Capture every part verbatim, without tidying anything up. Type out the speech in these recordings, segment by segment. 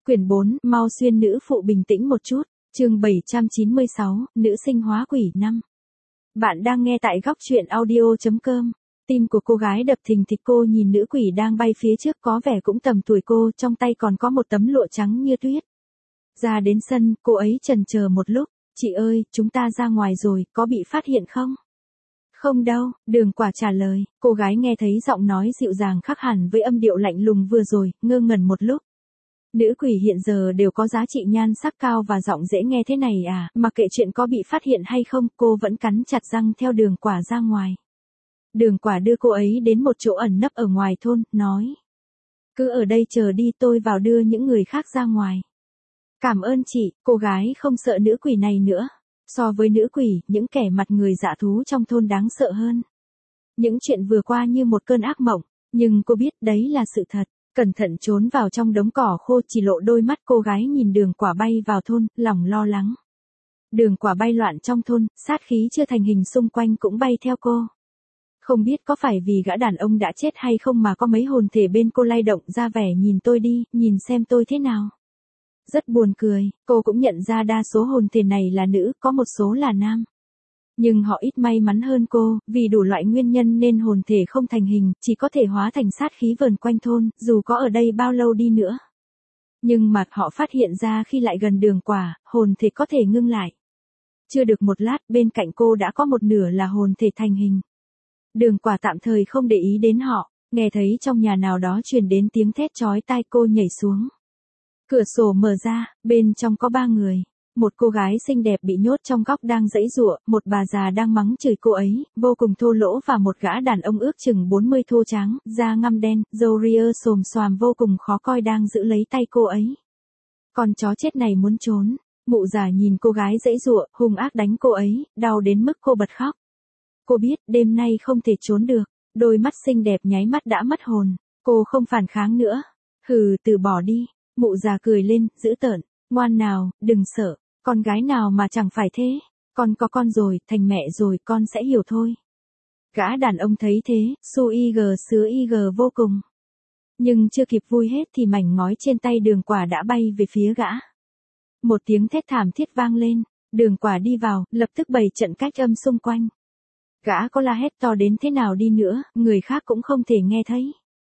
Quyển bốn, mau xuyên nữ phụ bình tĩnh một chút, chương bảy trăm chín mươi sáu, nữ sinh hóa quỷ năm. Bạn đang nghe tại góc truyện audio chấm com. Tim của cô gái đập thình thịch, cô nhìn nữ quỷ đang bay phía trước có vẻ cũng tầm tuổi cô, trong tay còn có một tấm lụa trắng như tuyết. Ra đến sân, cô ấy chần chờ một lúc, chị ơi, chúng ta ra ngoài rồi, có bị phát hiện không? Không đâu, Đường Quả trả lời, cô gái nghe thấy giọng nói dịu dàng khác hẳn với âm điệu lạnh lùng vừa rồi, ngơ ngẩn một lúc. Nữ quỷ hiện giờ đều có giá trị nhan sắc cao và giọng dễ nghe thế này à, mặc kệ chuyện có bị phát hiện hay không, cô vẫn cắn chặt răng theo Đường Quả ra ngoài. Đường Quả đưa cô ấy đến một chỗ ẩn nấp ở ngoài thôn, nói. Cứ ở đây chờ đi, tôi vào đưa những người khác ra ngoài. Cảm ơn chị, cô gái không sợ nữ quỷ này nữa. So với nữ quỷ, những kẻ mặt người dạ thú trong thôn đáng sợ hơn. Những chuyện vừa qua như một cơn ác mộng, nhưng cô biết đấy là sự thật. Cẩn thận trốn vào trong đống cỏ khô, chỉ lộ đôi mắt cô gái nhìn Đường Quả bay vào thôn, lòng lo lắng. Đường Quả bay loạn trong thôn, sát khí chưa thành hình xung quanh cũng bay theo cô. Không biết có phải vì gã đàn ông đã chết hay không mà có mấy hồn thể bên cô lay động ra vẻ nhìn tôi đi, nhìn xem tôi thế nào. Rất buồn cười, cô cũng nhận ra đa số hồn thể này là nữ, có một số là nam. Nhưng họ ít may mắn hơn cô, vì đủ loại nguyên nhân nên hồn thể không thành hình, chỉ có thể hóa thành sát khí vờn quanh thôn, dù có ở đây bao lâu đi nữa. Nhưng mà họ phát hiện ra khi lại gần Đường Quả, hồn thể có thể ngưng lại. Chưa được một lát, bên cạnh cô đã có một nửa là hồn thể thành hình. Đường Quả tạm thời không để ý đến họ, nghe thấy trong nhà nào đó truyền đến tiếng thét chói tai, cô nhảy xuống. Cửa sổ mở ra, bên trong có ba người. Một cô gái xinh đẹp bị nhốt trong góc đang giãy giụa, một bà già đang mắng chửi cô ấy, vô cùng thô lỗ, và một gã đàn ông ước chừng bốn mươi thô tráng, da ngăm đen, râu ria xồm xoàm vô cùng khó coi đang giữ lấy tay cô ấy. Con chó chết này muốn trốn. Mụ già nhìn cô gái giãy giụa, hung ác đánh cô ấy, đau đến mức cô bật khóc. Cô biết đêm nay không thể trốn được, đôi mắt xinh đẹp nháy mắt đã mất hồn, cô không phản kháng nữa. Hừ, từ bỏ đi. Mụ già cười lên, dữ tợn, ngoan nào, đừng sợ, con gái nào mà chẳng phải thế, con có con rồi, thành mẹ rồi, con sẽ hiểu thôi. Gã đàn ông thấy thế, su y gờ sứa y gờ vô cùng. Nhưng chưa kịp vui hết thì mảnh ngói trên tay Đường Quả đã bay về phía gã. Một tiếng thét thảm thiết vang lên, Đường Quả đi vào, lập tức bày trận cách âm xung quanh. Gã có la hét to đến thế nào đi nữa, người khác cũng không thể nghe thấy.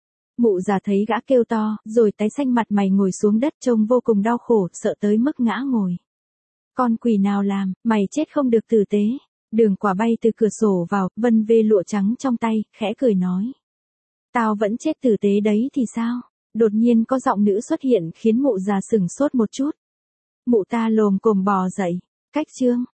Mụ già thấy gã kêu to, rồi tái xanh mặt mày ngồi xuống đất trông vô cùng đau khổ, sợ tới mức ngã ngồi. Con quỷ nào làm, mày chết không được tử tế. Đường Quả bay từ cửa sổ vào, vân vê lụa trắng trong tay, khẽ cười nói. Tao vẫn chết tử tế đấy thì sao? Đột nhiên có giọng nữ xuất hiện khiến mụ già sửng sốt một chút. Mụ ta lồm cồm bò dậy. Cách chương,